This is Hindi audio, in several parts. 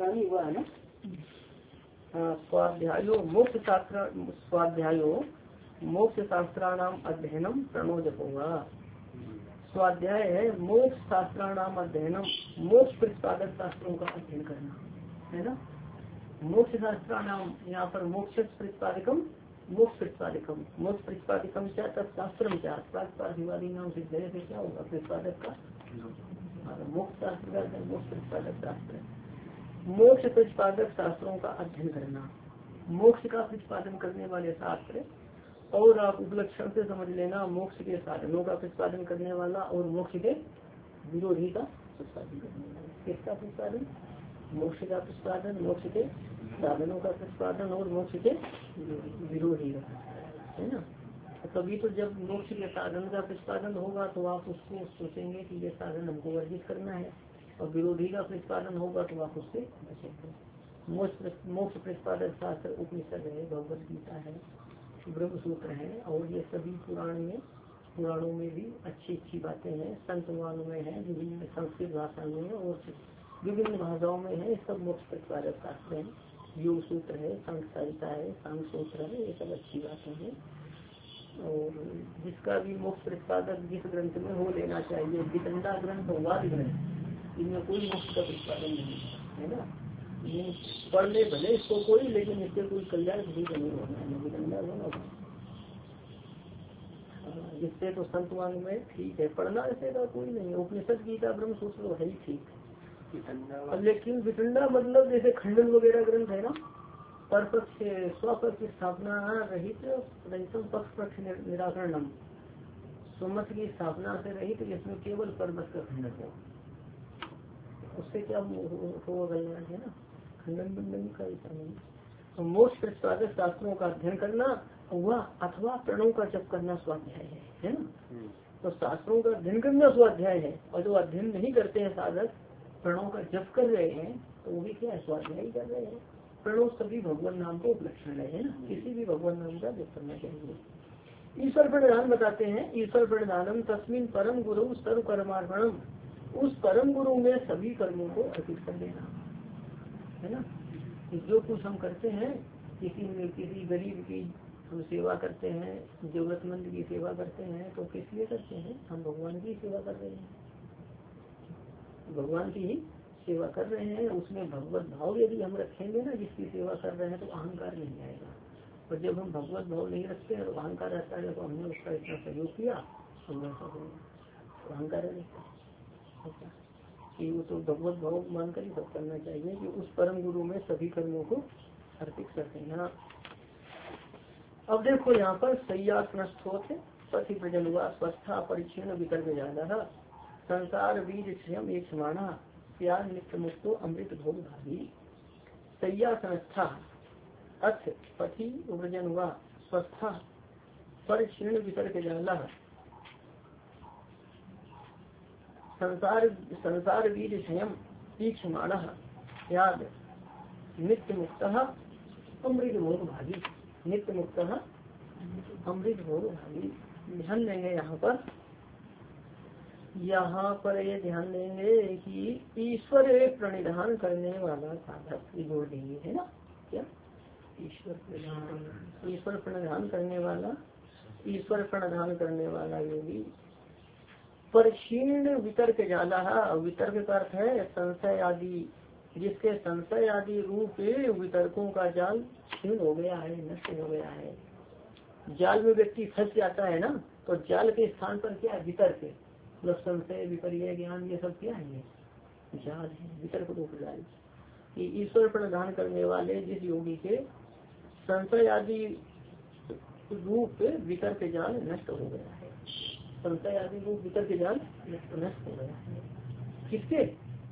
ही हुआ है ना। स्वाध्यायो मोक्ष शास्त्र स्वाध्यायो मोक्ष शास्त्राणाम अध्ययनम प्रणो जपोगा। स्वाध्याय है मोक्ष शास्त्राणाम अध्ययनम, मोक्ष प्रतिपादक शास्त्रों का अध्ययन करना है ना। मोक्ष शास्त्राणाम, यहाँ पर मोक्ष प्रतिपादकम मोक्ष प्रतिपादकम, मोक्ष प्रतिपादकम क्या तत्शास्त्रम क्या प्रातिपादिवादी नाम से क्या होगा प्रतिपादक का मोक्ष शास्त्र का मोक्ष प्रतिपादक शास्त्र। मोक्ष प्रतिपादक शास्त्रों का अध्ययन करना, मोक्ष का प्रतिपादन करने वाले शास्त्र, और आप उपलक्षण से समझ लेना मोक्ष के साधनों का प्रतिपादन करने वाला और मोक्ष के विरोधी का प्रतिपादन करने वाला। किसका प्रतिपादन? मोक्ष का प्रतिपादन, मोक्ष के साधनों का प्रतिपादन और मोक्ष के विरोधी का, है ना। कभी तो जब मोक्ष के साधन का प्रतिपादन होगा तो आप उसको सोचेंगे कि ये साधन हमको वर्जित करना है, और विरोधी का प्रतिपादन होगा तो आप उससे बचेंगे। मोक्ष प्रतिपादक शास्त्र उपनिषद है, भगवद गीता है, ब्रह्म सूत्र है, और ये सभी पुराणों में भी अच्छी अच्छी बातें हैं, संतवानों में है, विभिन्न संस्कृत भाषा में और विभिन्न भाषाओं में है, सब मोक्ष प्रतिपादक शास्त्र है। योग सूत्र है, संसारिता है, सांग सूत्र है, ये सब अच्छी बातें हैं। और जिसका भी मोक्ष प्रतिपादक जिस ग्रंथ में हो लेना चाहिए, वितंडा ग्रंथ और वाद ग्रंथ, इनमें कोई मोक्ष का प्रतिपादन नहीं है ना। ये पढ़ ले भले इसको कोई, लेकिन इससे कोई कल्याण भी नहीं होना है, वितंडा होना। जिससे तो संतवान में ठीक है पढ़ना, ऐसे का कोई नहीं। उपनिषद गीता ब्रह्म सूत्र तो है ही ठीक, लेकिन वितंडा मतलब जैसे खंडन वगैरह ग्रंथ है ना, परपक्ष स्वपक्ष स्थापना रहित पक्ष पक्ष निराकरणम, स्वमत की स्थापना से रहित, जिसमें केवल परमत का खंडन हो, उससे क्या हो कल्याण है ना, खंडन बंधन का ऐसा नहीं। तो मोक्ष प्रतिपादक शास्त्रों का अध्ययन करना हुआ अथवा प्रणव का जप करना स्वाध्याय है ना। तो शास्त्रों का अध्ययन करना स्वाध्याय है, और जो अध्ययन नहीं करते हैं साधक, प्रणव का जप कर रहे हैं, तो वो भी क्या है, स्वाध्याय कर रहे हैं। प्रणव सभी भगवान नाम को उपलक्षण है ना, किसी भी भगवान नाम का जप करना चाहिए। ईश्वर प्रणिधान बताते हैं, ईश्वर प्रणिधानम तस्मिन परम गुरु सर्व कर्मार्पणम, उस परम गुरु में सभी कर्मों को अर्पित कर देना है ना। जो कुछ हम करते हैं, किसी गरीब की हम सेवा करते हैं, जरूरतमंद की सेवा करते हैं, तो किस लिए करते हैं? हम भगवान की सेवा कर रहे हैं, भगवान की ही सेवा कर रहे हैं। उसमें भगवत भाव यदि हम रखेंगे ना, जिसकी सेवा कर रहे हैं, तो अहंकार नहीं आएगा। और जब हम भगवत भाव नहीं रखते हैं तो अहंकार रहता है, तो हमने उसका इतना सहयोग किया, हम ऐसा होगा, अहंकार रहता है कि वो तो भगवत भाव मानकर ही सब करना चाहिए, कि उस परम गुरु में सभी कर्मों को अर्पित करते हैं। अब देखो यहाँ पर सय्यासनस्थोत पति प्रजन हुआ स्वस्था परिच्छिन्न वितर्क ज्यादा संसार बीज क्षम एक समाना प्यार नित्य मुक्तो अमृत भोग भागी। सय्यासनस्था अर्थ पति व्रजन हुआ स्वस्था परिच्छिन्न वितर्क ज्यादा संसार बीज क्षयम ईक्षमाण याद नित्य मुक्त अमृत भोग भागी। नित्य मुक्त अमृत भोग भागी। ध्यान देंगे यहाँ पर ये ध्यान देंगे कि ईश्वर प्रणिधान करने वाला साधक जोड़ देंगे, है ना। क्या ईश्वर प्रणिधान करने वाला योगी परिक्षीण वितर्क जाला। वितर्क का अर्थ है संशय आदि, जिसके संशय आदि रूप वितर्कों का जाल क्षीण हो गया है, नष्ट हो गया है। जाल में व्यक्ति फंस जाता है ना, तो जाल के स्थान पर क्या है? वितर्क, मतलब संशय विपर्य ज्ञान, ये सब क्या है? जाल है, वितर्क रूप जाल। ईश्वर प्रदान करने वाले जिस योगी के संशय आदि रूप वितर्क जाल नष्ट हो गया है, संशय आदि रूप वितर्क जाल नष्ट हो गया है। किसके?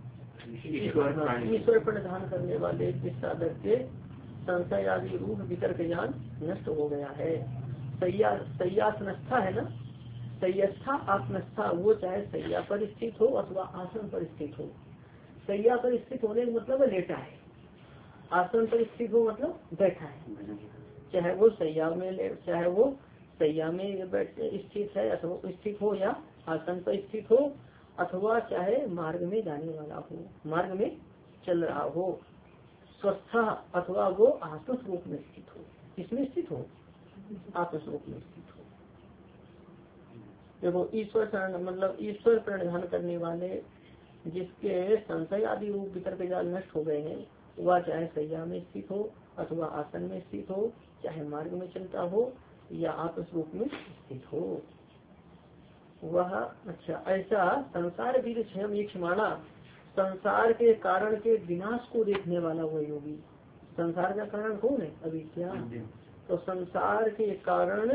ईश्वर प्रदान करने वाले जिस साधक के संशय आदि रूप वितर्क जाल नष्ट हो गया है। सय्यासनस्था है ना, सय्यस्था आत्मस्था, वो चाहे सैया पर स्थित हो अथवा आसन पर स्थित हो। सैया पर स्थित होने का मतलब लेटा है, आसन पर स्थित हो मतलब बैठा है। चाहे वो सैया में स्थित है अथवा स्थित हो, या आसन पर स्थित हो, अथवा चाहे मार्ग में जाने वाला हो, मार्ग में चल रहा हो, स्वस्थ अथवा वो आत्मस्वरूप में स्थित हो। किसमें स्थित हो? आत्मस्वरूप में स्थित हो। देखो ईश्वर मतलब ईश्वर प्रणिधान करने वाले जिसके संशय आदि रूप वितर्क जाल नष्ट हो गए हैं, वह चाहे सैया में स्थित हो अथवा आसन में स्थित हो, चाहे मार्ग में चलता हो या आत्मस्वरूप में स्थित हो, वह अच्छा ऐसा संसार भी स्वयं एक माना, संसार के कारण के विनाश को देखने वाला वह योगी। संसार का कारण कौन है? अविद्या। तो संसार के कारण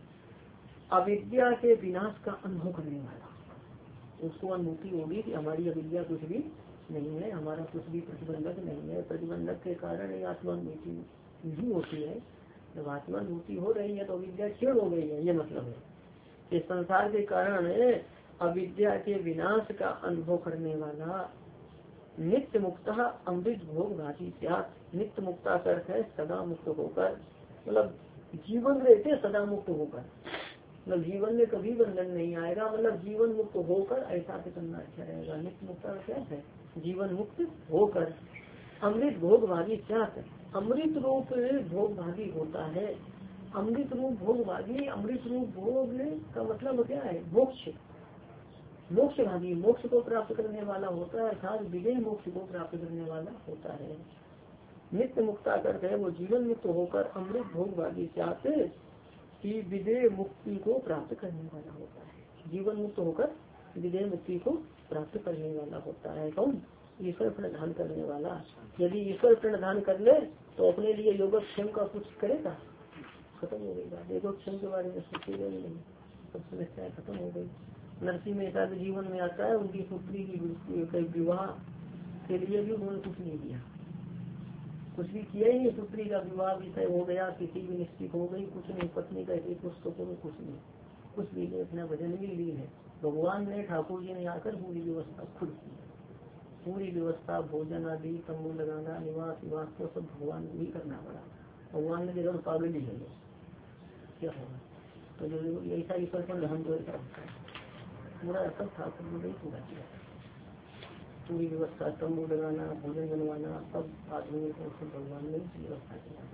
अविद्या के विनाश का अनुभव करने वाला, उसको अनुभूति होगी कि हमारी अविद्या कुछ भी नहीं है, हमारा कुछ भी प्रतिबंधक नहीं है। प्रतिबंधक के कारण ये आत्मानुभूति नहीं होती है। जब आत्मानुभूति हो रही है तो अविद्या क्षीण हो गई है, ये मतलब है कि संसार के कारण अविद्या के विनाश का अनुभव करने वाला नित्य मुक्ता अमृत भोग भाती त्याग। नित्य मुक्ता का अर्थ है सदा मुक्त होकर, मतलब जीवन रहते सदा मुक्त होकर, मतलब जीवन में कभी बंधन नहीं आएगा, मतलब जीवन मुक्त होकर ऐसा करना अच्छा रहेगा। नित्य मुक्ता का क्या है? जीवन मुक्त होकर अमृत भोग भागी त्याग। अमृत रूप भोग भागी होता है। अमृत रूप भोग भागी, अमृत रूप भोग का मतलब क्या है? मोक्ष। मोक्ष भागी, मोक्ष को प्राप्त करने वाला होता है, अर्थात विदेह मोक्ष को प्राप्त करने वाला होता है। नित्य मुक्ता करते है वो जीवन मुक्त होकर अमृत भोग भागी चाहते कि विदेह मुक्ति को प्राप्त करने वाला होता है। जीवन मुक्त होकर विदेह मुक्ति को प्राप्त करने वाला होता है। कौन? ईश्वर प्रणिधान करने वाला। यदि ईश्वर प्रणिधान कर ले तो अपने लिए योगक्षेम का कुछ करेगा? खत्म हो गई। योगक्षेम के बारे में सोचेगा ही नहीं, सब समस्याएं खत्म हो गई। नरसिंह मेहता के जीवन में आता है, उनकी पुत्री की विवाह के लिए भी उन्होंने कुछ नहीं किया, कुछ भी किया ही नहीं। पुत्री का विवाह विषय हो गया, किसी भी निश्चित हो गई, कुछ नहीं। पत्नी का एक पुस्तकों में कुछ नहीं, कुछ भी नहीं। अपना भजन भी ली है। भगवान ने, ठाकुर जी ने आकर पूरी व्यवस्था खुद की, पूरी व्यवस्था, भोजन आदि, तंबू लगाना, निवास विवास को सब भगवान को ही करना पड़ा। भगवान ने जरूर पागल ही है, क्या होगा? तो जो ऐसा ईश्वर पर ध्यान तो ऐसा होता है, पूरा सब ठाकुर ने ही पूरा किया। पूरी व्यवस्था, तंबू लगाना, भोजन बनवाना, सब आदमी को भगवान ने व्यवस्था किया।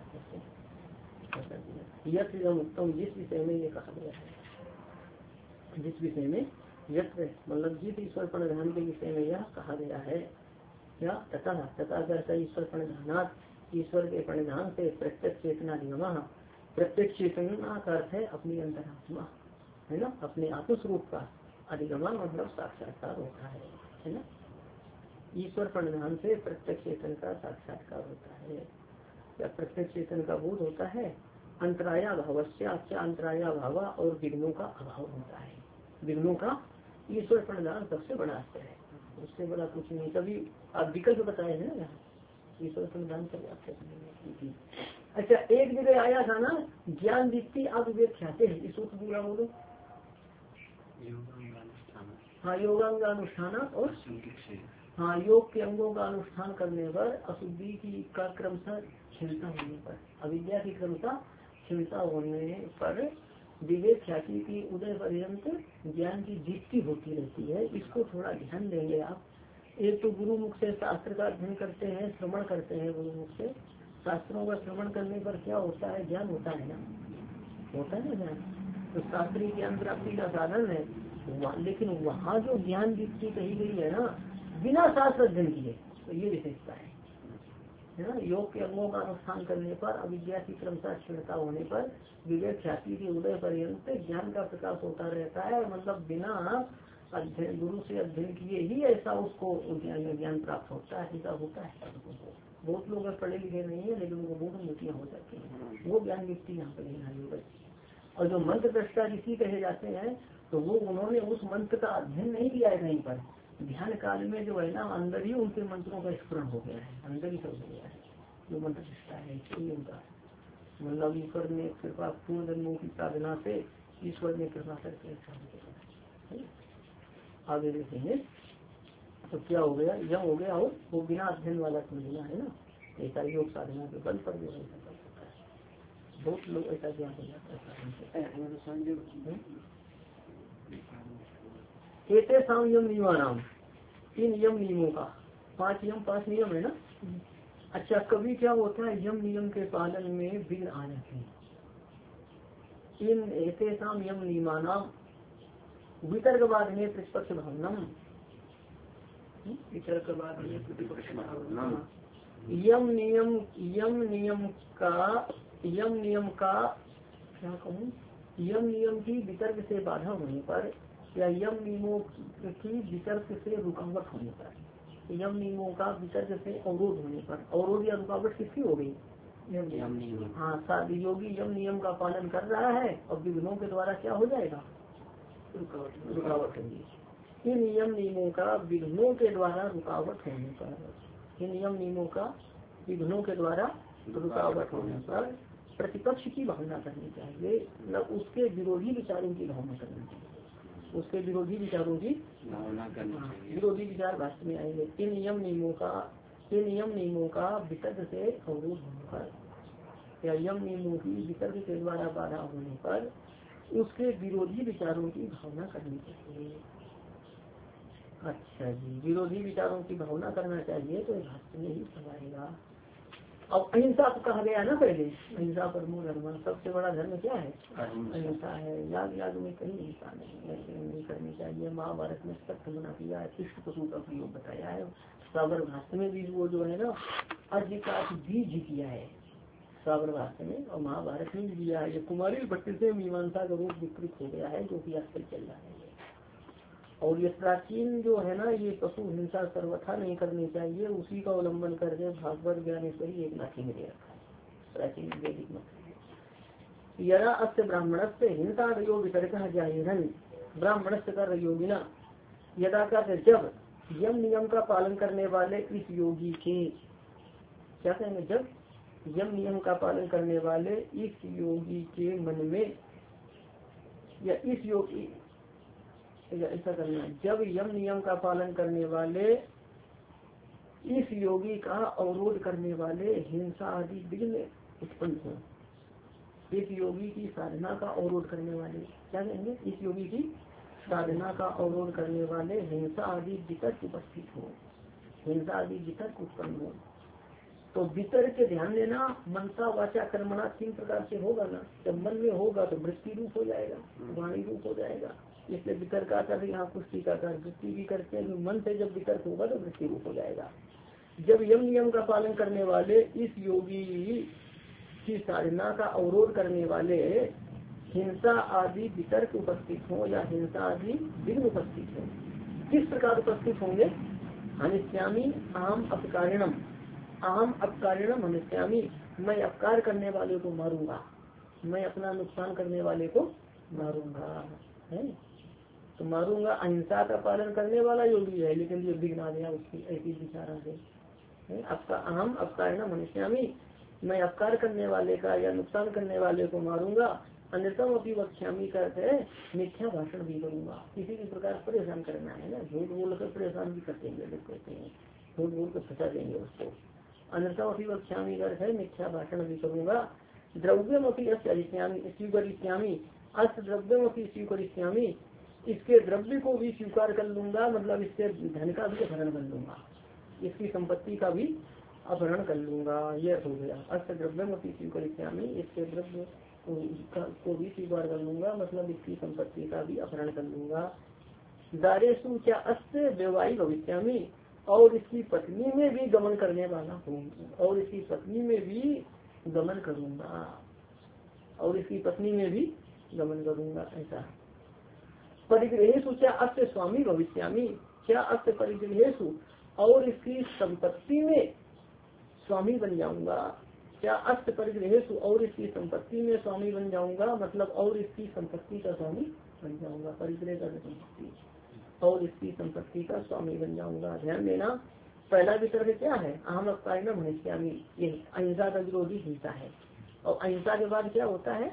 उत्तम जिस विषय में ये कहा गया है, जिस विषय में यत्र मतलब जिस ईश्वर प्रणिधान के विषय में यह कहा गया है, या तथा करता ईश्वर प्रणिधान, ईश्वर के प्रणिधान से प्रत्यक्ष चेतना निगमा। प्रत्यक्ष चेतना का अर्थ है अपनी अंतरात्मा, है ना, अपने आत्मस्वरूप का अधिगमन मतलब साक्षात्कार होता है ना। ईश्वर प्रणिधान से प्रत्यक्ष चेतन का साक्षात्कार होता है, या प्रत्यक्ष चेतन का बोध होता है। अंतराया भावस्य, अच्छा अंतराया भाव और विघ्नों का अभाव होता है। विघ्नों का ईश्वर प्रणिधान सबसे बड़ा आश्चर्य है, उससे बड़ा कुछ नहीं। कभी आप विकल्प बताए हैं ना, ईश्वर प्रणिधान पर्याप्त नहीं। अच्छा एक जगह आया था ना, ज्ञान दीप्ति आप विवेक ख्याते हैं, इस सूत्र पूरा बोलो। हाँ योगांगानुष्ठान और हाँ योग के अंगों का अनुष्ठान करने पर अशुद्धि की का क्रमशः क्षमता होने पर, अविद्या की क्रमशः क्षमता होने पर विवेक ख्याति की उदय पर्यंत ज्ञान की दीप्ति होती रहती है। इसको थोड़ा ध्यान देंगे आप। एक तो गुरु मुख से शास्त्र का अध्ययन करते हैं, श्रवण करते हैं गुरु मुख से। शास्त्रों का श्रवण करने पर क्या होता है? ज्ञान होता है ना, होता है ना ज्ञान। तो शास्त्रीय ज्ञान प्राप्ति का साधन है, लेकिन वहाँ जो ज्ञान दीप्ति कही गई है ना, बिना शास्त्र अध्ययन किए, तो ये विशेषता है ना। योग के अंगों का अनुष्ठान करने पर अविद्या की क्रमशः क्षीणता होने पर विवेक ख्याति के उदय पर्यंत ज्ञान का प्रकाश होता रहता है। मतलब बिना अध्ययन, गुरु से अध्ययन किए ही ऐसा उसको ज्ञान प्राप्त होता है, ऐसा होता है। बहुत लोग पढ़े लिखे नहीं है, लेकिन उनको बहुत उन्नतियाँ हो जाती हैं, वो ज्ञान व्यक्ति यहाँ पर नहीं। और जो मंत्र दृष्टा ऋषि कहे जाते हैं, तो वो उन्होंने उस मंत्र का अध्ययन नहीं किया है कहीं पर, ध्यान काल में जो है ना अंदर ही उनके मंत्रों का स्मरण हो गया है, अंदर ही सब हो गया है जो मंत्र दृष्टा है। इसलिए उनका मतलब ईश्वर ने कृपा, पूर्ण जन्मों की साधना से ईश्वर ने कृपा करके आगे देखेंगे। तो क्या हो गया? यम हो गया, और वो बिना अध्ययन वाला समझना है ना, ऐसा योग साधना के बल पर जो है बहुत लोग ऐसा ज्ञान हो जाता है। एते साम यम नियमानाम, इन यम नियमों का 5 यम 5 नियम है ना, अच्छा, कभी क्या होता है यम नियम के पालन में विघ्न आ जाते हैं। इन ऐसे यम नियमानाम वितर्कवाद में प्रतिपक्ष भावनम, वितर्कवाद में प्रतिपक्ष भावनम, यम नियम का क्या कहूँ, यम नियम की वितर्क से बाधा होने पर या यम नियमों की वितर्क से रुकावट होने पर, यम नियमों का वितर्क से अवरोध होने पर, अवरोध या रुकावट किसकी हो गई, यम नियम। हाँ, योगी यम नियम का पालन कर रहा है और विघ्नों के द्वारा क्या हो जाएगा, रुकावट होगी। इन यम नियमों का विघ्नों के द्वारा रुकावट होने पर, इन यम नियमों का विघ्नों के द्वारा रुकावट होने पर प्रतिपक्ष की भावना करनी चाहिए, मतलब उसके विरोधी विचारों की भावना करनी चाहिए, उसके विरोधी विचारों की भावना करनी चाहिए। विरोधी विचार भाष्य में आएंगे। इन यम नियमों का वितर्क से अवरोध होने पर या यम नियमों की वितर्क के द्वारा बाधा होने पर उसके विरोधी विचारों की भावना करनी चाहिए। अच्छा जी, विरोधी विचारों की भावना करना चाहिए तो भाष्य में ही समाएगा। अब अहिंसा तो कहा गया ना पहले, अहिंसा परमो धर्म, सबसे बड़ा धर्म क्या है, अहिंसा है। याग में कहीं हिंसा नहीं करनी चाहिए। महाभारत में सत्य मना किया है, इष्ट पशु का प्रयोग बताया है। सागर भाष्य में भी वो जो है ना अर्ज का बीज किया है सागर भाष्य में, और महाभारत में भी दिया है। ये कुमारी भट्टी से मीमांसा का रूप विकृत हो गया है जो कि आजकल चल रहा है। और ये प्राचीन जो है ना ये पशु हिंसा सर्वथा नहीं करनी चाहिए, उसी का अवलंबन करके भागवत ज्ञानेश्वरी एक नाथी में दे रखा है प्राचीन वैदिक मत। यदा अस्य ब्राह्मणस्य हिंसा रयो वितर्क जाहिरन, ब्राह्मणस्य कर योगिना, यदा का जब यम नियम का पालन करने वाले इस योगी के, क्या कहेंगे, जब यम नियम का पालन करने वाले इस योगी के मन में, या इस योगी, ऐसा करना, जब यम नियम का पालन करने वाले इस योगी का अवरोध करने वाले हिंसा आदि विघ्न उत्पन्न हो, इस योगी की साधना का अवरोध करने वाले, क्या कहेंगे, इस योगी की साधना का अवरोध करने वाले हिंसा आदि वितर्क उपस्थित हो, हिंसा आदि वितर्क उत्पन्न हो। तो वितर्क के ध्यान देना, मनसा वाचा कर्मणा 3 प्रकार से होगा ना। जब मन में होगा तो वृत्ति रूप हो जाएगा, वाणी रूप हो जाएगा। इसलिए वितर्क आता है यहाँ कुछ टीकाकार वृत्ति भी करते हैं, मन से जब वितर्क होगा तो वृत्ति रूप हो जाएगा। जब यम नियम का पालन करने वाले इस योगी की साधना का अवरोध करने वाले हिंसा आदि वितर्क उपस्थित हो या हिंसा आदि विघ्न उपस्थित हो, किस प्रकार उपस्थित होंगे, हनिष्यामी अहम अपकारिणम, अहम अपकारिणम हनिष्यामी, मैं अपकार करने वाले को मारूंगा, मैं अपना नुकसान करने वाले को मारूंगा, है तो मारूंगा। अहिंसा का पालन करने वाला योगी है, लेकिन ये विघ्न आ गया उसकी ऐसी विचार आ गई। आपका अहम अपकारिणम हनिष्यामी, मैं अपकार करने वाले का या नुकसान करने वाले को मारूंगा। अन्यतम अपनी वक्ष्यामी करते है, मिथ्या भाषण भी करूंगा, किसी भी प्रकार परेशान करना है ना, झूठ बोल कर परेशान भी करते हैं लोग, कहते हैं झूठ बोल कर फंसा देंगे उसको। अन्यतम अपनी वक्ष्यामी करते है, मिथ्या भाषण भी करूंगा। द्रव्यम अपनी स्वीकरिष्यामी, अस्त द्रव्यम अपनी स्वीकरिष्यामी, इसके द्रव्य को भी स्वीकार कर लूंगा, मतलब इसके धन का भी अपहरण कर लूंगा, इसकी संपत्ति का भी अपहरण कर लूंगा। यह हो गया अस्त द्रव्यम अपनी स्वीकरिष्यामी, इसके द्रव्य को भी स्वीकार कर लूंगा, मतलब इसकी संपत्ति का भी अपहरण कर लूंगा। दारेशु क्या अस्त वैवाहिक भविष्यामी, और इसकी पत्नी में भी गमन करने वाला हूँ, और इसकी पत्नी में भी गमन करूंगा, और इसकी पत्नी में भी गमन करूंगा। ऐसा परिग्रहेशु क्या अस्त स्वामी भविष्यामी, क्या अस्त परिग्रहेशु, और इसकी संपत्ति में स्वामी बन जाऊंगा। क्या अस्त परिग्रहेशु, और इसकी संपत्ति में स्वामी बन जाऊंगा, मतलब और इसकी संपत्ति का स्वामी बन जाऊंगा। परिग्रह का संपत्ति, और इसकी संपत्ति का स्वामी बन जाऊंगा। ध्यान देना, पहला वितर्क क्या है, अहम अपकारिणम हनिष्यामी, ये अहिंसा का विरोधी हिंसा है। और अहिंसा के बाद क्या होता है,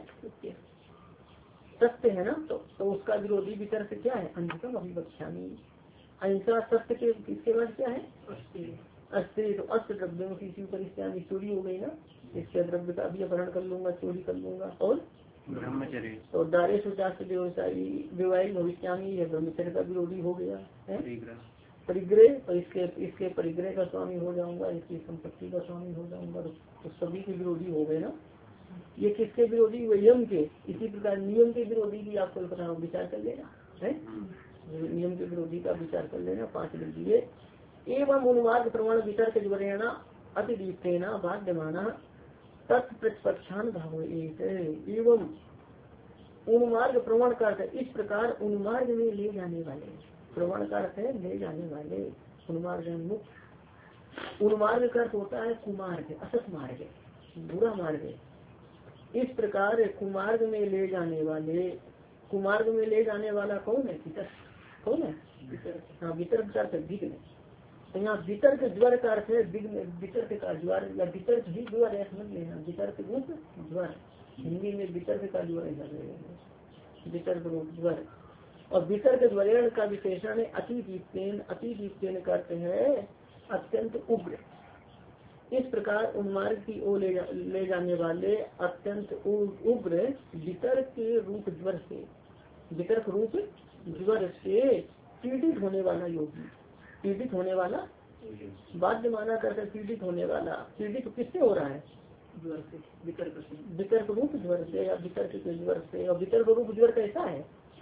सत्य है ना, तो उसका विरोधी वितर्क क्या है, अन्यतम अभिवक्ष्यामी। अहिंसा सत्य के इसके बाद क्या है, अस्त्री, तो अस्त द्रव्यों की परिस्थिति चोरी हो गई ना, इसके द्रव्य का भी अपहरण कर लूंगा, चोरी कर लूंगा। और ब्रह्मचर्य, तो दारे सुचार व्यवसायी विवाहिक भविष्यामी, यह ब्रह्मचर्य का विरोधी हो गया है। परिग्रह, तो इसके परिग्रह का स्वामी हो जाऊंगा, इसकी संपत्ति का स्वामी हो जाऊंगा, तो सभी के विरोधी हो गए ना। ये किसके विरोधी? नियम के। इसी प्रकार नियम के विरोधी भी आपको पता विचार कर लेना है, नियम के विरोधी का विचार कर लेना। 5 लिख दिए। एवं उन्मार्ग प्रमाण वितर्क ज्वरेणा अतिदीप्तेना बाध्यमाना तत्प्रतिपक्षान भाव। एवं उन्मार्ग प्रमाण का अर्थ इस प्रकार उन्मार्ग में ले जाने वाले, प्रमाण का अर्थ है ले जाने वाले, उन्मार्ग मुक्त। उन्मार्ग का अर्थ होता है कुमार्ग, असत मार्ग, बुरा मार्ग। इस प्रकार कुमार्ग में ले जाने वाले, कुमार्ग में ले जाने वाला कौन है? वितर्क। कौन है? हाँ, वितर्क का अर्थ विघ्न। तो यहाँ वितर्क ज्वर का अर्थ है विघ्न, वितर्क का ज्वर या वितर्क ही ज्वर है, समझ लेना। वितर्क रूप ज्वर, हिंदी में वितर्क का ज्वर है, वितर्क रूप ज्वर। और वितर्क ज्वरेण का विशेषण है अतिदीप्तेन। अतिदीप्तेन का अर्थ है अत्यंत उग्र। इस प्रकार उन्मार्ग की ओर ले जाने वाले अत्यंत उग्र वितर्क के रूप ज्वर से, वितर्क रूप ज्वर से पीड़ित होने वाला योगी, पीड़ित होने वाला, बाध्य माना करके पीड़ित होने वाला। पीड़ित किससे हो रहा है? ज्वर से, वितर्क से, वितर्क रूप ज्वर से या वितर्क के ज्वर से। और वितर्क रूप ज्वर कैसा है?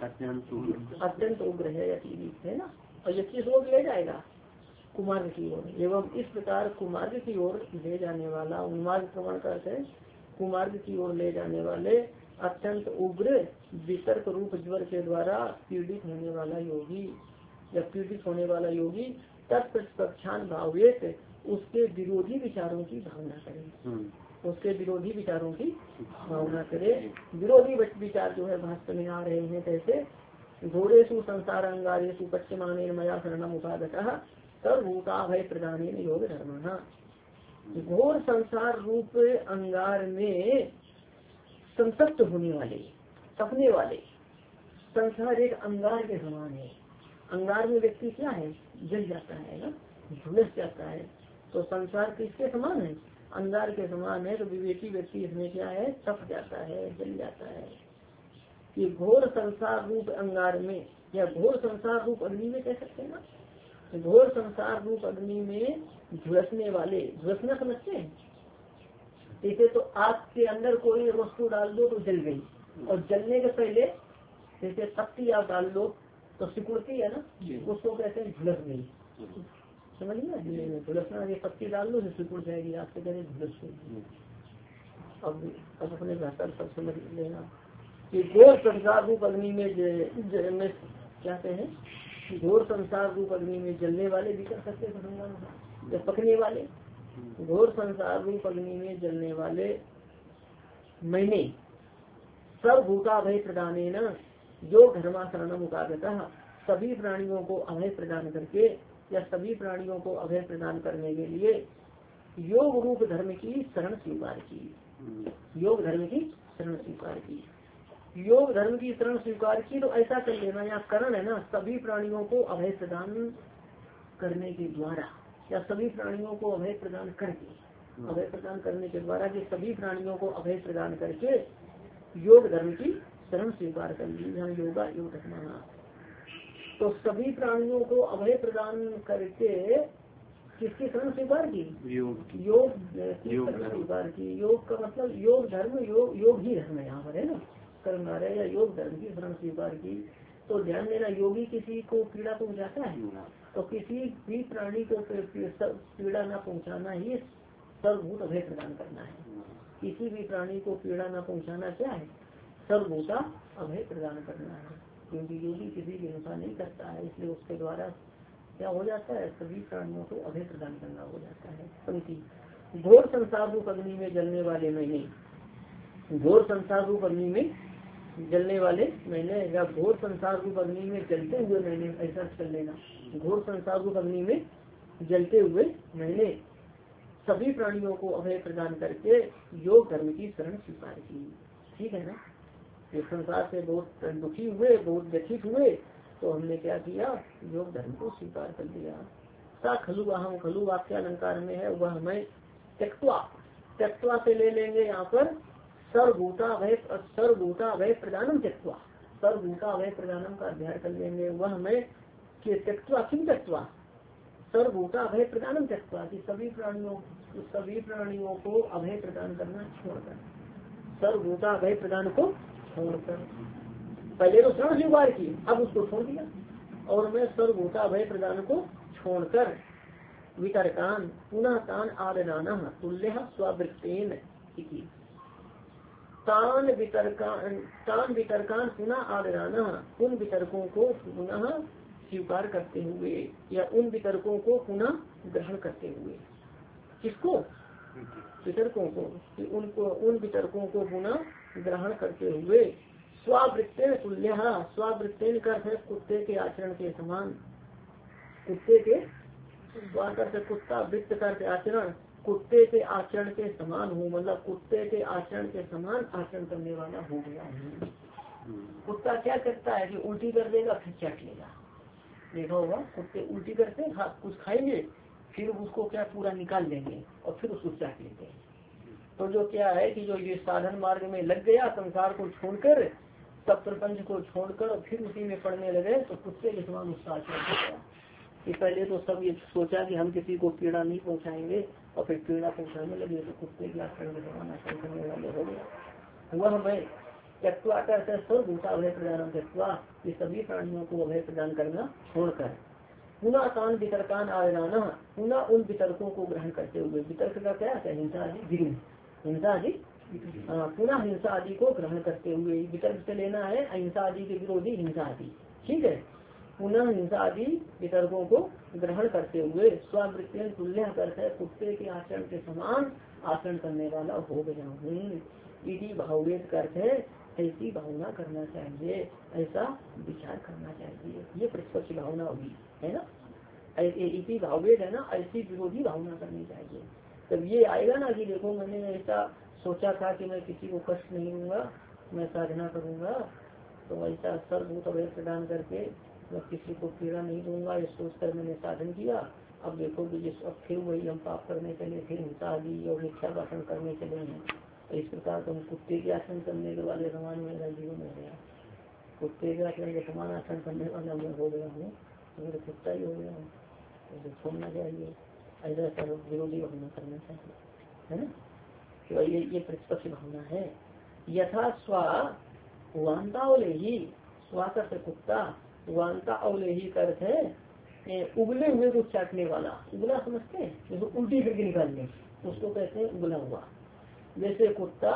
अत्यंत उग्र है या पीड़ित है ना। और ये किस ओर ले जाएगा? कुमार्ग की ओर। एवं इस प्रकार कुमार्ग की ओर ले जाने वाला, उन्मार्ग प्रमाण का अर्थ है कुमार्ग की ओर ले जाने वाले अत्यंत उग्र वितर्क रूप ज्वर के द्वारा पीड़ित होने वाला योगी या पीड़ित होने वाला योगी तत्प्रतिपक्षान भावेत, उसके विरोधी विचारों की भावना करे, उसके विरोधी विचारों की भावना करे। विरोधी विचार जो है भाष्य में आ रहे हैं कैसे? घोरेशु संसार अंगारेशु पश्चिमाने मया शरणम उपागतः सर्वभूता भय प्रदान योग धर्म। घोर संसार रूप अंगार में संतप्त होने वाले, तपने वाले। संसार एक अंगार के समान है। अंगार में व्यक्ति क्या है? जल जाता है ना, झुलस जाता है। तो संसार किसके समान है? अंगार के समान है। तो विवेकी व्यक्ति इसमें क्या है? तप जाता है, जल जाता है। ये घोर संसार रूप अंगार में या घोर संसार रूप अग्नि में कह सकते हैं ना। घोर संसार रूप अग्नि में झुलसने वाले, झुलसना समझते हैं? जैसे तो आग के अंदर कोई वस्तु डाल दो तो जल गई, और जलने के पहले जैसे पत्ती आप डाल दो तो सिकुड़ती है ना, उसको कहते हैं झुलस गई। समझ लिया? झुलसना, ये पत्ती डाल दो तो सिकुड़ जाएगी, आपसे कहते हैं झुलस गई। अब अपने भाषा सब समझ लेना कि घोर संसार रूप अग्नि में कहते हैं, घोर संसार रूप अग्नि में जलने वाले भी कर सकते हैं, पकने वाले। घोर संसार रूप अग्नि में जलने वाले मैंने सर्वभूता अभय प्रदान न जो धर्माशरण मुकाबता, सभी प्राणियों को अभय प्रदान करके या सभी प्राणियों को अभय प्रदान करने के लिए योग रूप धर्म की शरण स्वीकार की। योग धर्म की शरण स्वीकार की, योग धर्म की शरण स्वीकार की। तो ऐसा कर लेना, यहाँ करण है ना, सभी प्राणियों को अभय प्रदान करने के द्वारा या सभी प्राणियों को अभय प्रदान करके, अभय प्रदान करने के द्वारा कि सभी प्राणियों को अभय प्रदान करके योग धर्म की शरण स्वीकार कर ली। यहाँ योगा योग धर्म। तो सभी प्राणियों को अभय प्रदान करके किसकी शरण स्वीकार की? योग की शरण स्वीकार की। योग का मतलब योग धर्म, योग ही धर्म है यहाँ पर, है ना, कर्म आ रहे या योग धर्म की शरण स्वीकार की। तो ध्यान देना, योगी किसी को पीड़ा पहुँचाता है तो किसी भी प्राणी को पीड़ा न पहुँचाना ही सर्वभूत अभय प्रदान करना है। किसी भी प्राणी को पीड़ा न पहुँचाना क्या है? सर्वभूता अभय प्रदान करना है। क्योंकि योगी किसी की हिंसा नहीं करता है, इसलिए उसके द्वारा क्या हो जाता है? सभी प्राणियों को अभय प्रदान करना हो जाता है। पंक्ति, घोर संसार रूप अग्नि में जलने वाले मैंने, घोर संसार रूप अग्नि में जलने वाले मैंने या घोर संसार रूप अग्नि में जलते हुए मैंने, ऐसा कर लेना। घोर संसार रूप अग्नि में जलते हुए मैंने सभी प्राणियों को अभय प्रदान करके योग धर्म की शरण स्वीकार की। ठीक है ना। ये संसार से बहुत दुखी हुए, बहुत व्यथित हुए, तो हमने क्या किया? योग धर्म को स्वीकार कर लिया। सा खलु अहम खलु वाक्य अलंकार में है, वह मैं त्यक्त्वा, त्यक्त्वा से ले लेंगे यहाँ पर सर्वभूता भय प्रदानम त्यक्त्वा, सर्वभूता भय प्रदानम का अध्ययन कर लेंगे। वह मैं त्यक्त्वा, किम त्यक्त्वा, सर्वभूता अभय प्रदान त्यक्त्वा कि सभी प्राणियों को अभय प्रदान करना छोड़कर, सर्वभूता अभय प्रदान को छोड़कर, पहले तो शरण स्वीकार की, अब उसको छोड़ दिया, और मैं सर्वभूता अभय प्रदान को छोड़कर वितर्कान पुनः तान आददान तुल्य स्ववृत्तेन इति, तान वितर्कान पुनः आददान, उन वितर्कों को पुनः स्वीकार करते हुए या उन वितर्कों को पुनः ग्रहण करते हुए, किसको? वितर्कों को, कि उनको उन वितर्कों को पुनः ग्रहण करते हुए स्ववृत्तेन तुल्य, स्ववृत्तेन का अर्थ है कुत्ते के आचरण के समान, कुत्ते के कुत्ता वृत्त करते आचरण, कुत्ते के आचरण के समान हो, मतलब कुत्ते के आचरण के समान आचरण करने वाला हो गया। कुत्ता क्या करता है कि उल्टी कर देगा फिर चाट लेगा, देखा होगा कुत्ते उल्टी करते कुछ खाएंगे फिर उसको क्या पूरा निकाल देंगे और फिर उसको चाट लेते हैं। तो जो क्या है कि जो ये साधन मार्ग में लग गया, संसार को छोड़कर, सब प्रपंच को छोड़कर और फिर उसी में पड़ने लगे, तो कुत्ते के समान उसका आचरण हो गया। कि पहले तो सब ये सोचा कि हम किसी को पीड़ा नहीं पहुंचाएंगे और फिर पीड़ा पहुंचाने लगे, तो कुत्ते के आचरण के समान आचरण करने वाले हो गया। वह मैं त्यक्त्वा करते सर्वभूता अभय प्रदान त्यक्त्वा, ये सभी प्राणियों को अभय प्रदान करना छोड़कर, पुनः तान वितर्कान आददान, पुनः उन वितर्कों को ग्रहण करते हुए, वितर्क का क्या है? हिंसा आदि, हिंसा आदि, पुनः हिंसा आदि को ग्रहण करते हुए, वितर्क से लेना है अहिंसा आदि के विरोधी हिंसा आदि, ठीक है, पुनः हिंसा आदि वितर्कों को ग्रहण करते हुए स्ववृत्तेन तुल्य करते है कुत्ते के आचरण के समान आचरण करने वाला हो गया हूँ। इति भाववेद करते ऐसी भावना करना चाहिए, ऐसा विचार करना चाहिए, ये प्रतिपक्ष भावना होगी, है ना। इति भाववेद है ना, ऐसी विरोधी भावना करनी चाहिए। तब ये आएगा ना कि देखो मैंने ऐसा सोचा था कि मैं किसी को कष्ट नहीं दूंगा, मैं साधना करूंगा, तो ऐसा सर्वभूत अभय प्रदान करके मैं किसी को पीड़ा नहीं दूंगा, ये सोचकर मैंने साधन किया। अब देखो कि अब फिर वही हम पाप करने चले, फिर हिंसा आदि और मिथ्या भाषण करने चले हैं। तो इस प्रकार तो हम कुत्ते के आचरण करने के वाले समान मेरा जीवन हो गया, कुत्ते के आचरण के समान आचरण करने वाला मैं हो गया हूँ, मेरे कुत्ता ही हो गया हूँ, तो छोड़ना चाहिए, ऐसा विरोधी भावना करना चाहिए, है ना। तो ये प्रतिपक्ष भावना है। यथा स्वांता ही, स्वाता से कुत्ता, वांता अवलेही करत है उगले हुए को चाटने वाला, उगला समझते हैं जैसे उल्टी करके निकालने, उसको कहते हैं उगला हुआ। जैसे कुत्ता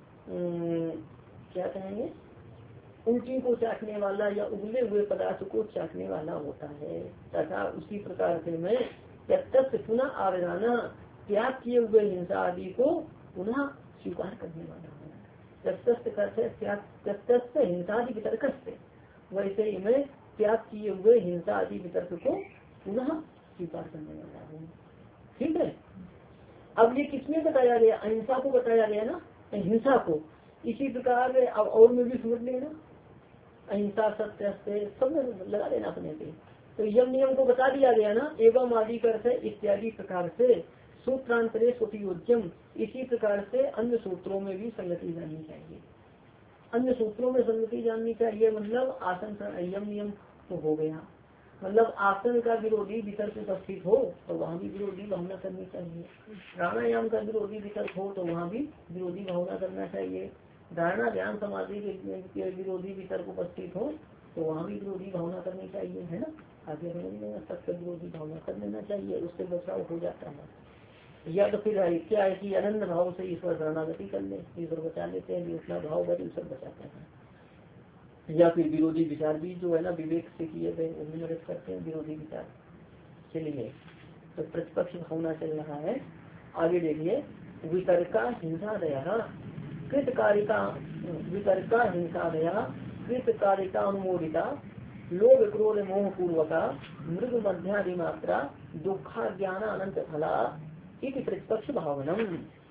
क्या कहेंगे, उल्टी को चाटने वाला या उगले हुए पदार्थ को चाटने वाला होता है, तथा उसी प्रकार से मैं तत्त पुनः आवेदाना त्याग किए हुए हिंसा आदि को पुनः स्वीकार करने वाला हूँ। तत्त हिंसा आदि वितर्क से, वैसे ही मैं त्याग किए हुए हिंसा आदि वितर्क को पुनः स्वीकार करने वाला हूँ, ठीक है। अब ये किसमें बताया गया? अहिंसा को बताया गया ना, हिंसा को। इसी प्रकार अब और में भी समझ लेना, अहिंसा सत्य से सब लगा देना अपने पे। तो यम नियम को बता दिया गया ना, एवं आदि करते इत्यादि प्रकार से सूत्रांतरे स्वयोज्यम, इसी प्रकार से अन्य सूत्रों में भी संगति जाननी चाहिए। अन्य सूत्रों में संगति जाननी चाहिए, मतलब आसन यम नियम तो हो गया, मतलब आसन का विरोधी वितर्क उपस्थित हो तो वहाँ भी विरोधी भावना करनी चाहिए। प्राणायाम का विरोधी वितर्क हो तो वहाँ भी विरोधी भावना करना चाहिए। धारणा ध्यान समाधि के विरोधी वितर्क उपस्थित हो तो वहाँ भी विरोधी भावना करनी चाहिए, है ना। आगे सबसे विरोधी भावना कर लेना चाहिए, उससे बचाव हो जाता है। या तो फिर क्या है कि अनंत भाव से ईश्वर शरणागति कर ले, ईश्वर बचा लेते हैं, उतना भाव कर ईश्वर बचाते हैं। या फिर विरोधी विचार भी जो है ना विवेक से किए गए उन्हें मदद करते हैं, विरोधी विचार। चलिए तो प्रतिपक्ष भावना चल रहा है, आगे देखिए। वितर्का हिंसा दया कृतकारिता, वितर्का हिंसा दया कृतकारिता अनुमोदिता लोभ क्रोध मोह पूर्वका मृग मध्यादि मात्रा दुखा ज्ञान अनंत फला इति प्रतिपक्ष भावनम।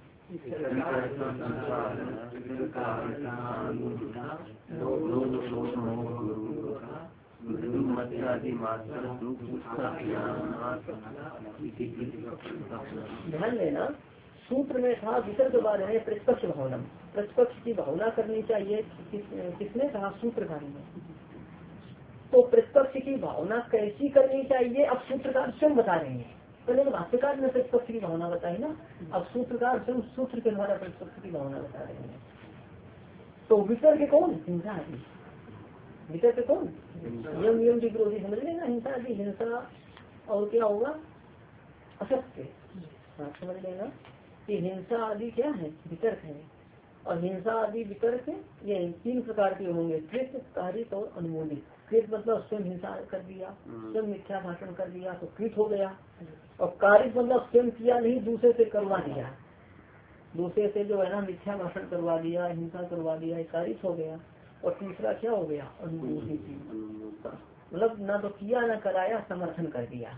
ध्यान देना, सूत्र में था वितर्क बारे में प्रतिपक्ष भावना, प्रतिपक्ष की भावना करनी चाहिए। किसने कहा? सूत्रधारी ने। तो प्रतिपक्ष की भावना कैसी करनी चाहिए अब सूत्रकार स्वयं बता रहे हैं। पहले तो भाष्यकार ने प्रतिपक्ष की भावना बताई ना, अब सूत्रकार स्वयं सूत्र के द्वारा प्रतिपक्ष की भावना बता रहे हैं। तो वितर्क कौन? हिंसा आदि। वितर्क कौन? यम यम के विरोधी समझ लेना, हिंसा आदि। हिंसा और क्या होगा? असत्य। हाँ, समझ लेना कि हिंसा आदि क्या है? वितर्क है। और हिंसा आदि वितर्क ये 3 प्रकार के होंगे, कृत, कारित और अनुमोदित। कृत मतलब स्वयं हिंसा कर दिया, स्वयं मिथ्या भाषण कर दिया तो कृत हो गया। और कारित मतलब स्वयं किया नहीं, दूसरे से करवा दिया, दूसरे से जो है ना मिथ्या भाषण करवा दिया, हिंसा करवा दिया, कारित हो गया। और तीसरा क्या हो गया? अनुमोदित। मतलब ना तो किया ना कराया, समर्थन कर दिया।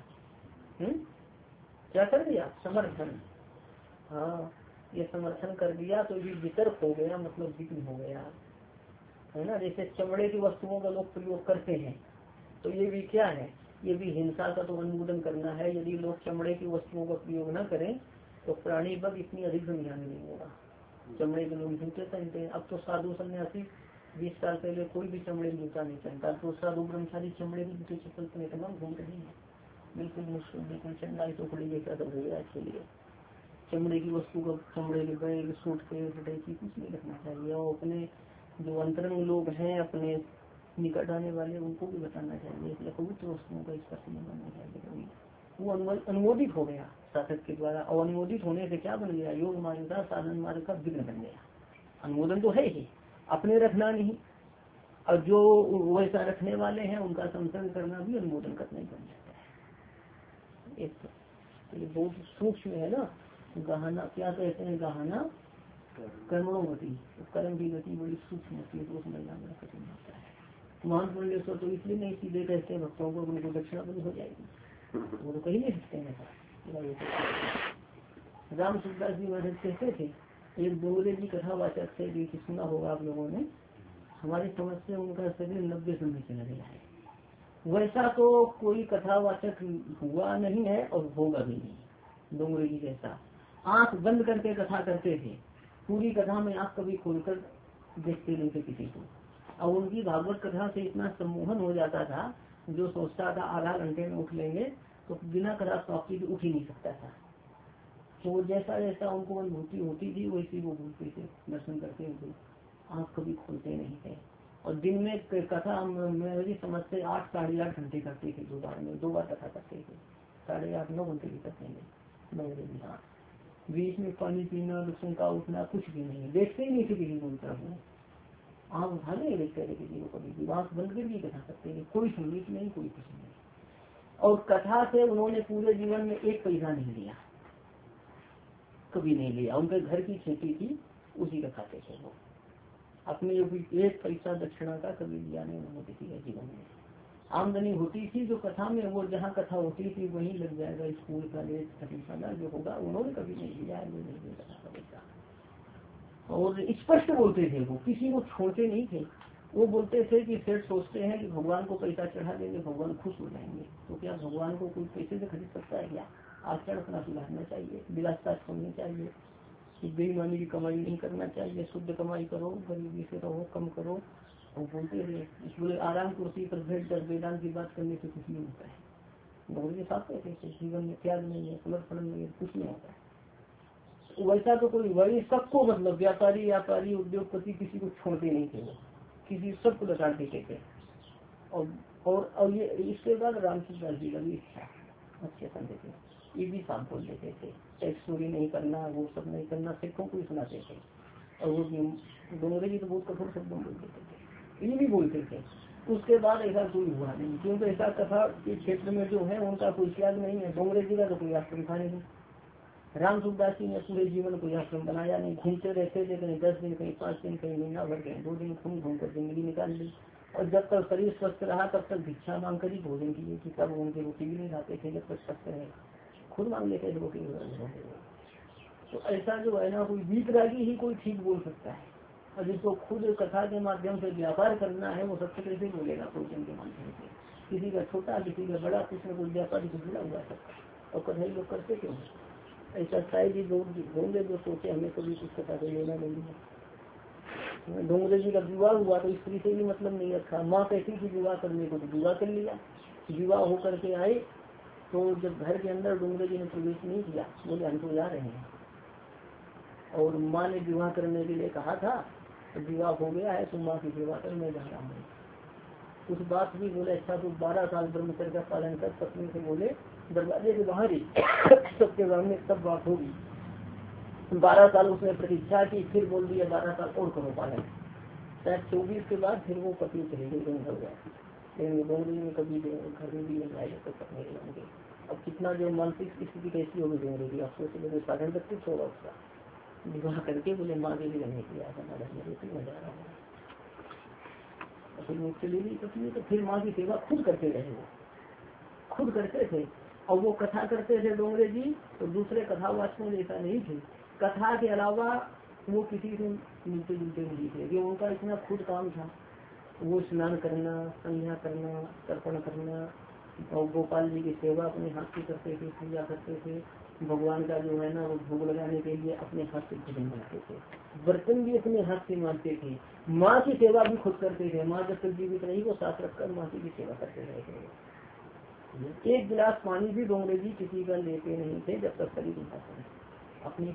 क्या कर दिया? समर्थन। हाँ, ये समर्थन कर दिया तो ये वितर्क हो गया, मतलब विघ्न हो गया, है ना। जैसे चमड़े की वस्तुओं का लोग प्रयोग करते हैं तो ये भी क्या है? ये भी हिंसा का तो अनुमोदन करना है। यदि लोग चमड़े की वस्तुओं का प्रयोग न करें तो प्राणी बग इतनी अधिक दुनिया में नहीं होगा। चमड़े के लोग जूते पहनते हैं। अब तो साधु सन्यासी 20 साल पहले कोई भी चमड़े के जूता नहीं पहनता, तो साधु ब्रह्मचारी चमड़े के जूते चप्पल पहने तमाम घूम रहे हैं। बिल्कुल मुश्किल, बिल्कुल चंडाई तो पड़ी जैसा तो हो गया। इसके लिए चमड़े की वस्तु को, चमड़े के बैग, सूट के कुछ नहीं रखना चाहिए। और अपने जो अंतरंग लोग हैं, अपने निकट आने वाले, उनको भी बताना चाहिए। इसलिए पवित्र वस्तुओं का स्पर्श नहीं करना चाहिए कभी। वो अनुमोदित हो गया शासक के द्वारा। और अनुमोदित होने से क्या बन गया? योग मार्ग का, साधन मार्ग का विघ्न बन गया। अनुमोदन तो है ही, अपने रखना नहीं, और जो वैसा रखने वाले हैं उनका संसर्ग करना भी अनुमोदन करना ही बन जाता है। एक तो ये बहुत सूक्ष्म है ना। गहना क्या कहते हैं? गहना कर्मों गति, कर्म की गति बड़ी सूक्ष्म होती है, तो समझना बड़ा कठिन होता है। महान पुण्येश्वर तो इसलिए नहीं सीधे कहते हैं भक्तों को उनको दक्षिणा बंद हो जाएगी, वो तो कहीं नहीं सकते हैं। राम सुखदास जी महाराज कहते थे, एक डोंगरे जी कथावाचक थे, जो सुना होगा आप लोगों ने। हमारी समझ से उनका शरीर 90 समय चला गया है। वैसा तो कोई कथावाचक हुआ नहीं है और होगा भी नहीं। डोंगरे जी जैसा आंख बंद करके कथा करते थे, पूरी कथा में आंख कभी खोलकर देखते नहीं थे किसी को। और उनकी भागवत कथा से इतना सम्मोहन हो जाता था, जो सोचता था आधा घंटे में उठ लेंगे तो बिना कथा समाप्ति के उठ ही नहीं सकता था। तो जैसा जैसा उनको अनुभूति होती थी वैसी वो भूलते थे, दर्शन करते हुए आंख कभी खोलते नहीं थे। और दिन में कथा मेरी समझ से 8 साढ़े 8 घंटे करते थे, 2 बार में 2 बार कथा करते थे, 8.5 9 घंटे की करते हैं। हाँ, बीच में पानी पीना, लहसुन का उठना कुछ भी नहीं, देखते ही नहीं थे किसी को उनका। आँख उठा नहीं देखते थे किसी को, कभी भी आँख बंद करके कथा करते थे, कोई संगीत नहीं, कोई कुछ नहीं। और कथा से उन्होंने पूरे जीवन में 1 पैसा नहीं लिया, कभी नहीं लिया। उनके घर की खेती थी, उसी का खाते थे वो, अपने 1 पैसा दक्षिणा का कभी लिया नहीं उन्होंने किसी का जीवन में। आमदनी होती थी जो कथा में, वो जहाँ कथा होती थी वहीं लग जाएगा, स्कूल कॉलेज धर्मशाला जो होगा, उन्होंने कभी नहीं लिया है, नहीं लिया कथा का पैसा। और स्पष्ट बोलते थे वो, किसी को छोड़ते नहीं थे। वो बोलते थे कि सेठ सोचते हैं कि भगवान को पैसा चढ़ा देंगे भगवान खुश हो जाएंगे, तो क्या भगवान को कोई पैसे से खरीद सकता है क्या? आचरण अपना सुधारना चाहिए, विलासता छोड़नी चाहिए, बेईमानी की कमाई नहीं करना चाहिए, शुद्ध कमाई करो, गरीबी से रहो, कम करो। और बोलते थे बोले आराम कुर्सी पर भेंट कर वेदांत की बात करने से कुछ नहीं होता है। भगवान के साथ कहते थे जीवन में त्याग नहीं है, समर्पण नहीं है, कुछ नहीं होता है। वैसा तो कोई वही सबको, मतलब व्यापारी उद्योगपति किसी को छोड़ते नहीं थे, वो किसी सबको लगा देते थे। और ये इसके बाद रामचंद्र जी का भी अच्छे समझे थे, ये भी साफ बोल देते थे, टैक्स चोरी नहीं करना, वो सब नहीं करना, सिखों को सुनाते थे। और वो डोंगरे जी तो बहुत कठोर शब्दों में बोल देते थे, ये भी बोलते थे। उसके बाद ऐसा कोई हुआ नहीं, क्योंकि ऐसा कथा के क्षेत्र में जो है उनका कोई त्याग नहीं है। डोंगरे जी का तो कोई आश्रम था नहीं, राम सुखदास जी ने पूरे जीवन कोई आश्रम बनाया नहीं, घूमते रहते थे, कहीं 10 दिन, कहीं 5 दिन, कहीं महीना भर, कहीं 2 दिन घूम कर जिंदगी निकाल ली। और जब तक शरीर स्वस्थ रहा तब तक भिक्षा मांग कर ही भोजन किए, कि तब उनके रोटी भी नहीं खाते थे, जब तक स्वस्थ रहे खुद मांग लेते थे रोटी। तो ऐसा जो है ना, कोई वीतरागी ही कोई ठीक बोल सकता है, और जिसको खुद कथा के माध्यम से व्यापार करना है वो सत्य कैसे बोलेगा भोजन के माध्यम से? किसी का छोटा, किसी का बड़ा, कुछ न कुछ व्यापारी को जुड़ा हुआ सकता है। और कथा लोग करते क्यों? ऐसा शायद ही लोग होंगे जो सोचे हमें कभी कुछ कथा से लेना नहीं है। डोंगरे जी का विवाह हुआ तो स्त्री से भी मतलब नहीं रखा। माँ कहती थी विवाह करने को, तो विवाह कर लिया। विवाह होकर के आए तो जब घर के अंदर डोंगरे जी ने प्रवेश नहीं किया, बोले हम तो जा रहे हैं। और माँ ने विवाह करने के लिए कहा था, तो विवाह हो गया है तो माँ की सेवा कर, मैं जा रहा हूँ। उस बात भी बोले अच्छा तो 12 साल ब्रह्मचर्य का पालन कर। पत्नी से बोले दरवाजे के बाहर ही सबके सामने सब बात होगी। 12 साल उसने प्रतीक्षा की, फिर बोल दिया 12 साल और करो पालन। शायद 24 के बाद फिर वो पत्नी चली गई, हो गया। लेकिन डोंगरी में कभी घर में भी नहीं आए तो पत्नी रहेंगे। अब कितना जो मानसिक स्थिति कैसी होगी डोंगरी की, आप सोच लो। साधन तक छोड़ा उसका विवाह करके बोले माँ के लिए नहीं किया था, मैं जा रहा हूँ। फिर मुझसे ले ली पत्नी, तो फिर माँ की सेवा खुद करते रहे, वो खुद करते थे। और वो कथा करते थे डोंगरे जी, तो दूसरे कथावाचकों जैसा नहीं थे। कथा के अलावा वो किसी से मिलते जुलते नहीं थे, कि उनका इतना खुद काम था। वो स्नान करना, संध्या करना, तर्पण करना, और गोपाल जी की सेवा अपने हाथ से करते थे, पूजा करते थे। भगवान का जो है ना वो भोग लगाने के लिए अपने हाथ से भोजन बनाते थे, बर्तन भी अपने हाथ से मांजते थे, माँ की सेवा भी खुद करते थे। माँ जब तक जीवित रही वो साथ रखकर माँ की सेवा करते रहे थे। एक गिलास पानी भी डोंगरे जी किसी का लेते नहीं थे जब तक शरीर उनका अपनी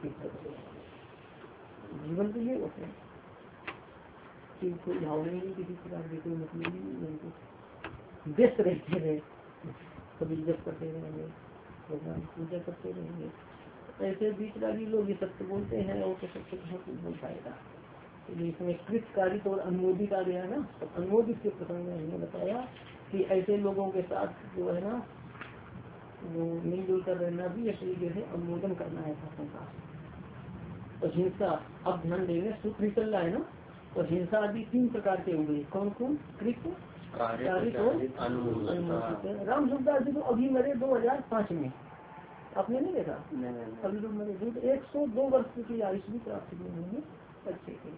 जीवन तो ये होते हैं कि कोई भाव नहीं, किसी प्रकार की कोई मतलब नहीं, व्यस्त रहते रहे, कभी जब करते रहेंगे, भगवान पूजा करते रहेंगे। ऐसे बीचरागी लोग ये सत्य बोलते हैं और तो सत्य कहाँ बोल पाएगा। तो इसमें कृतकारित और अनुमोदित आ गया ना, तो अनुमोदित के प्रसंग में हमने बताया कि ऐसे लोगों के साथ जो है ना वो मिलजुल कर रहना भी ऐसे जो है अनुमोदन करना है शासन का। तो हिंसा, अब ध्यान देंगे सूत्र चल रहा है ना, तो हिंसा आदि 3 प्रकार के हुए। कौन कौन? कृत, कारित और अनुमोदित। राम सुखदास जी तो अभी मरे 2005 में, आपने नहीं देखा? अभी लोग मरे 102 वर्ष की आयुष भी प्राप्त किए उन्होंने, अच्छे थे।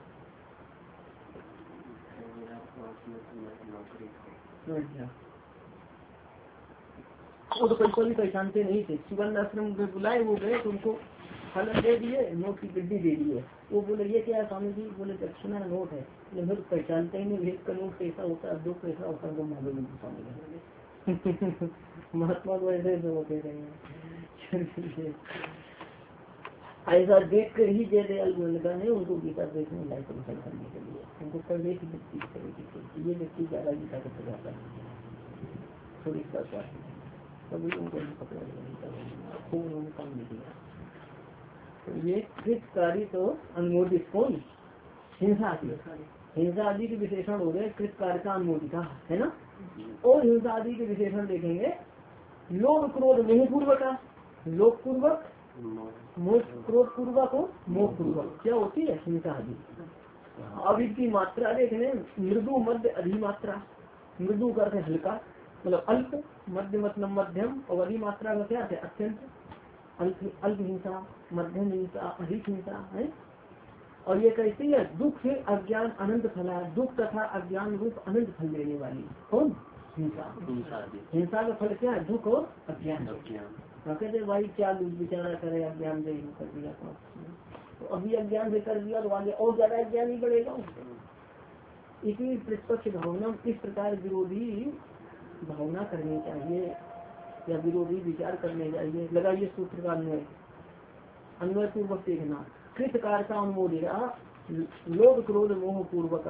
वो तो पैसा भी पहचानते नहीं थे। सुवर्ण आश्रम में बुलाए, वो गए तो उनको फल दे दिए, नोट की गड्डी दे दिए। वो बोले ये क्या है स्वामी जी? बोले दक्षिणा नोट है। लेकिन तो पहचानते ही नहीं, एक का नोट कैसा होता है, 2 पैसा होता है, तो मालूम नहीं स्वामी महात्मा को ऐसे होते रहे हैं। ऐसा देख कर ही जय दयाल गोविंदा ने उनको गीता देखने लायक करने के लिए उनको पढ़ने की व्यक्ति, ये व्यक्ति ज्यादा गीता को पढ़ाता है, थोड़ी कभी उनको पकड़ा खूब उन्होंने काम नहीं किया। तो ये कृतकारी तो अनुमोदित कौन? हिंसा आदि, हिंसा आदि के विशेषण हो गए कृतकार का अनुमोदित है ना। और हिंसा आदि के विशेषण देखेंगे लोभ क्रोध मोह पूर्वक, लोभ पूर्वक, क्रोध पूर्वक और मोह पूर्वक क्या होती है हिंसा आदि। अब इसकी मात्रा देखने मृदु मध्य अधिमात्रा। मृदु का अर्थ हल्का मतलब अल्प, मध्य मतलब मध्यम, और अधिमात्रा का क्या है अत्यंत। अल्प हिंसा, मध्यम हिंसा, अधिक हिंसा है। और ये कैसी है? दुख से अज्ञान अनंत फला, दुख तथा अज्ञान रूप अनंत फल देने वाली कौन? हिंसा। हिंसा का फल क्या है? दुख और अज्ञान। कहते भाई क्या विचारा करे, अज्ञान से कर दिया तो अभी अज्ञान से कर दिया तो आगे और ज्यादा अज्ञान ही बढ़ेगा। इसी प्रतिपक्ष भावना इस प्रकार विरोधी भावना करनी चाहिए या विरोधी विचार करने चाहिए। लगाइए सूत्र का अन्वय पूर्वक देखना। कृतकार का अनुमोदिता लोभ क्रोध मोह पूर्वक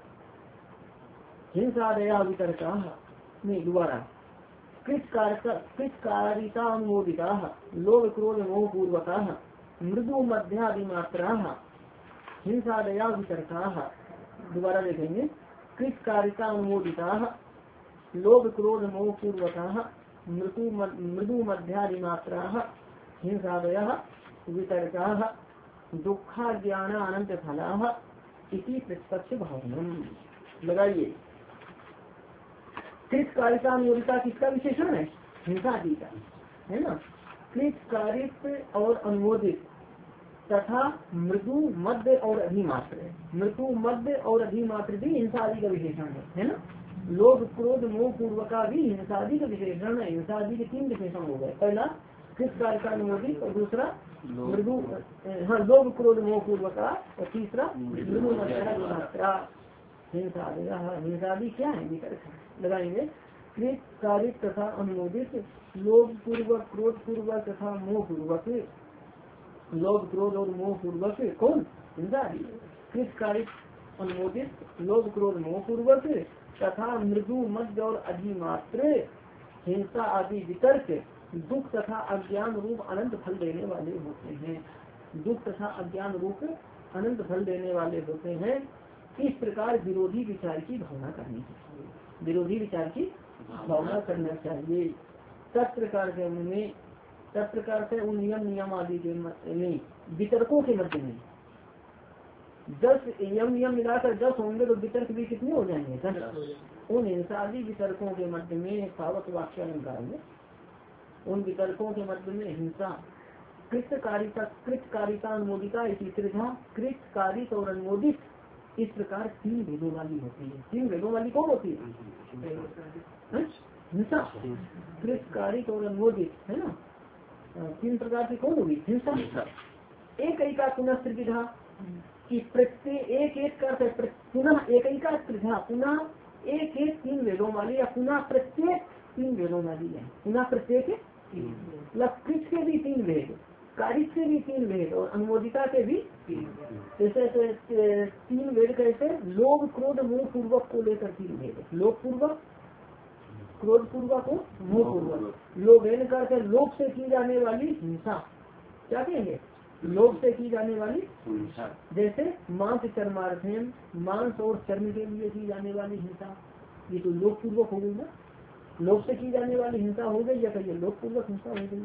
हिंसा दया वितर्का नहीं दोबारा कृतकारिता अनुमोदिता लोभ क्रोध मोह पूर्वक मृदु मध्यादिमात्रा हिंसा दया वितर्का। दोबारा देखेंगे कृतकारिता अनुमोदिता लोभ क्रोध मोह पूर्वक मृदु मध्यादिमात्रा हिंसादय वितर्का दुखा ज्ञान अनंत फला इसी प्रतिपक्ष भावनम। लगाइए कृतकारिता अनुमोदिता किसका विशेषण है? हिंसा आदि का है ना। कृतकारित और अनुमोदित तथा मृदु मध्य और अधिमात्र, मृदु मध्य और अधिमात्र भी हिंसा आदि का विशेषण है ना। लोभ क्रोध मोह पूर्वका भी हिंसा आदि का विशेषण है। हिंसा आदि के 3 विशेषण हो गए। पहला कृतकारिता अनुमोदित और दूसरा मृदु, हाँ लोभ क्रोध मोह पूर्वक, और तीसरा मृदु मात्रा हिंसा आदेगा। हिंसा भी क्या है वितर्क लगाएंगे। कृत कारित तथा अनुमोदित लोभ पूर्वक क्रोध पूर्वक तथा मोह पूर्वक, लोभ क्रोध और मोह पूर्वक कौन हिंसा। कृत कारित अनुमोदित लोभ क्रोध मोह पूर्वक तथा मृदु मध्य और अधिमात्र हिंसा आदि वितर्क दुख तथा अज्ञान रूप अनंत फल देने वाले होते हैं। दुख तथा अज्ञान रूप अनंत फल देने वाले होते हैं। इस प्रकार विरोधी विचार की भावना करनी चाहिए, विरोधी विचार की भावना करना चाहिए। तत्प्रकार से उनमें, तत्प्रकार से उन नियम आदि के में वितर्कों के मध्य में 10 नियम मिलाकर 10 होंगे तो वितर्क भी कितने हो जाएंगे 10। उन हिंसा आदि वितर्कों के मध्य में सावक वाक्य अलंकार में, उन वितर्कों के मध्य में हिंसा कृतकारिता अनुमोदिता इसी त्रिधा, कृतकारित और अनुमोदित इस प्रकार 3 भेदों वाली होती है। 3 भेदों वाली कौन होती है हिंसा, कृतकारित और अनुमोदित है ना। 3 प्रकार की कौन होगी हिंसा। एक का पुनः त्रिविधा कि प्रत्येक एक कर पुनः एक का त्रिधा, पुनः एक 3 भेदों वाली या पुनः प्रत्येक 3 भेदों वाली है। पुनः प्रत्येक मतलब कृत के भी 3 भेद, कारित से भी 3 भेद और अनुमोदिता के भी 3। जैसे 3 भेद कैसे, लोभ क्रोध मोह पूर्वक को लेकर 3 भेद, लोभ पूर्वक क्रोध पूर्वक और मोह पूर्वक। लोभ करके लोभ से की जाने वाली हिंसा, क्या कहेंगे लोभ से की जाने वाली हिंसा। जैसे मांस चर्मार्थेन, मांस और चर्म के लिए की जाने वाली हिंसा, ये तो लोभ पूर्वक हो गई ना। लोभ से की जाने वाली हिंसा हो गई या कहिए लोभ पूर्वक हिंसा हो गई।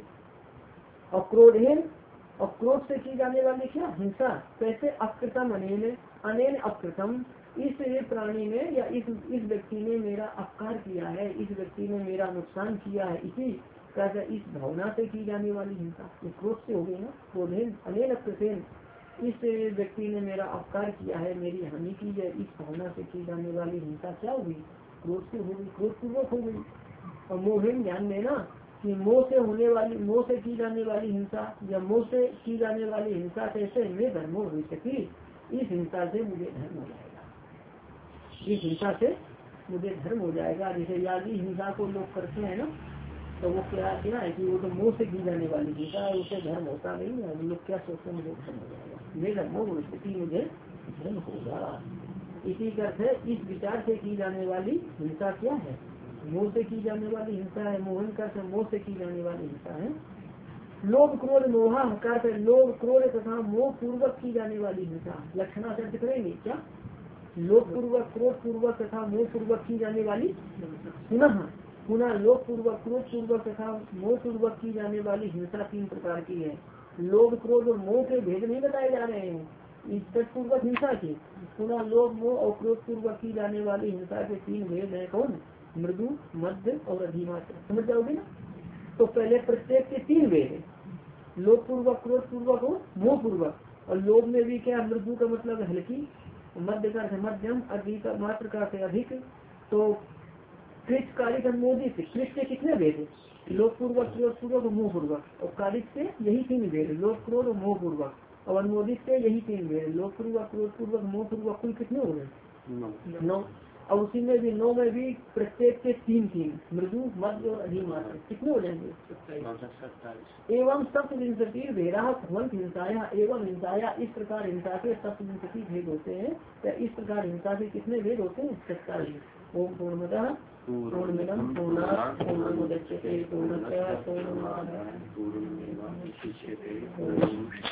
और क्रोधहीन, और क्रोध से की जाने वाली क्या हिंसा, कैसे अकृतम अनेन अकृतम, इस प्राणी ने या इस व्यक्ति ने मेरा अपकार किया है, इस व्यक्ति ने मेरा नुकसान किया है, इसी कैसे इस भावना से की जाने वाली हिंसा, ये क्रोध से हो गई ना। क्रोधहीन अनेन अकृतेन, इस व्यक्ति ने मेरा अपकार किया है, मेरी हानि की है, इस भावना से की जाने वाली हिंसा क्या होगी क्रोध से हो गई, क्रोध पूर्वक हो गई। और मोहन ध्यान देना कि मोह से होने वाली, मोह से की जाने वाली हिंसा या मोह से की जाने वाली हिंसा कैसे मैं धर्मो हो सकी, इस हिंसा से मुझे धर्म हो जाएगा, इस हिंसा से मुझे धर्म हो जाएगा। जैसे यादी हिंसा को लोग करते हैं ना, तो वो क्या है कि वो तो मोह से की जाने वाली हिंसा है, उसे धर्म होता नहीं है। लोग क्या सोचते हैं मुझे धर्म हो जाएगा, मैं धर्मो हो सकी मुझे धर्म होगा। इसी करके इस विचार से की जाने वाली हिंसा क्या है, मोह से की जाने वाली हिंसा है। मोहन का मोह से की जाने वाली हिंसा है। लोभ क्रोध मोहा हकार से लोभ क्रोध तथा मोह पूर्वक की जाने वाली हिंसा, लक्षणा शब्द करेंगे क्या, लोभ पूर्वक क्रोध पूर्वक तथा मोह पूर्वक की जाने वाली, पुनः लोभ पूर्वक क्रोध पूर्वक तथा मोह पूर्वक की जाने वाली हिंसा 3 प्रकार की है। लोभ क्रोध और मोह के भेद नहीं बताए जा रहे हैं इज्जत पूर्वक हिंसा की, पुनः लोभ मोह और क्रोध पूर्वक की जाने वाली हिंसा के 3 भेद है। कौन, मृदु मध्य और अधिमात्र, समझ जाओगे ना। तो पहले प्रत्येक के 3 भेद, लोभ पूर्वक क्रोध पूर्वक और मोह पूर्वक। और लोभ में भी क्या, मृदु का मतलब हल्की, मध्य का मध्यम, अधिक मात्र का अधिक। तो कृत कारित अनुमोदित, कृत के कितने भेद, लोभ पूर्वक क्रोध पूर्वक और मोह पूर्वक। और कारित से यही 3 भेद, लोभ क्रोध और मोह पूर्वक। और अनुमोदित से यही 3 भेद, लोभ पूर्वक क्रोध पूर्वक मोह पूर्वक। कुल कितने हो गए 9। और उसी में भी 9 में भी प्रत्येक के 3 मृदु मध्य और अधिमात्र, कितने हो जाएंगे एवं सप्तविंशति भेदा भगवंत हिंसाया एवं हिंसाया। इस प्रकार हिंसा के सप्तविंशति भेद होते हैं। तो इस प्रकार हिंसा के कितने भेद होते हैं 27। ओम पूर्णमदः पूर्णमिदं पूर्णात् पूर्णमुदच्यते पूर्णस्य पूर्णमादाय पूर्णमेवावशिष्यते।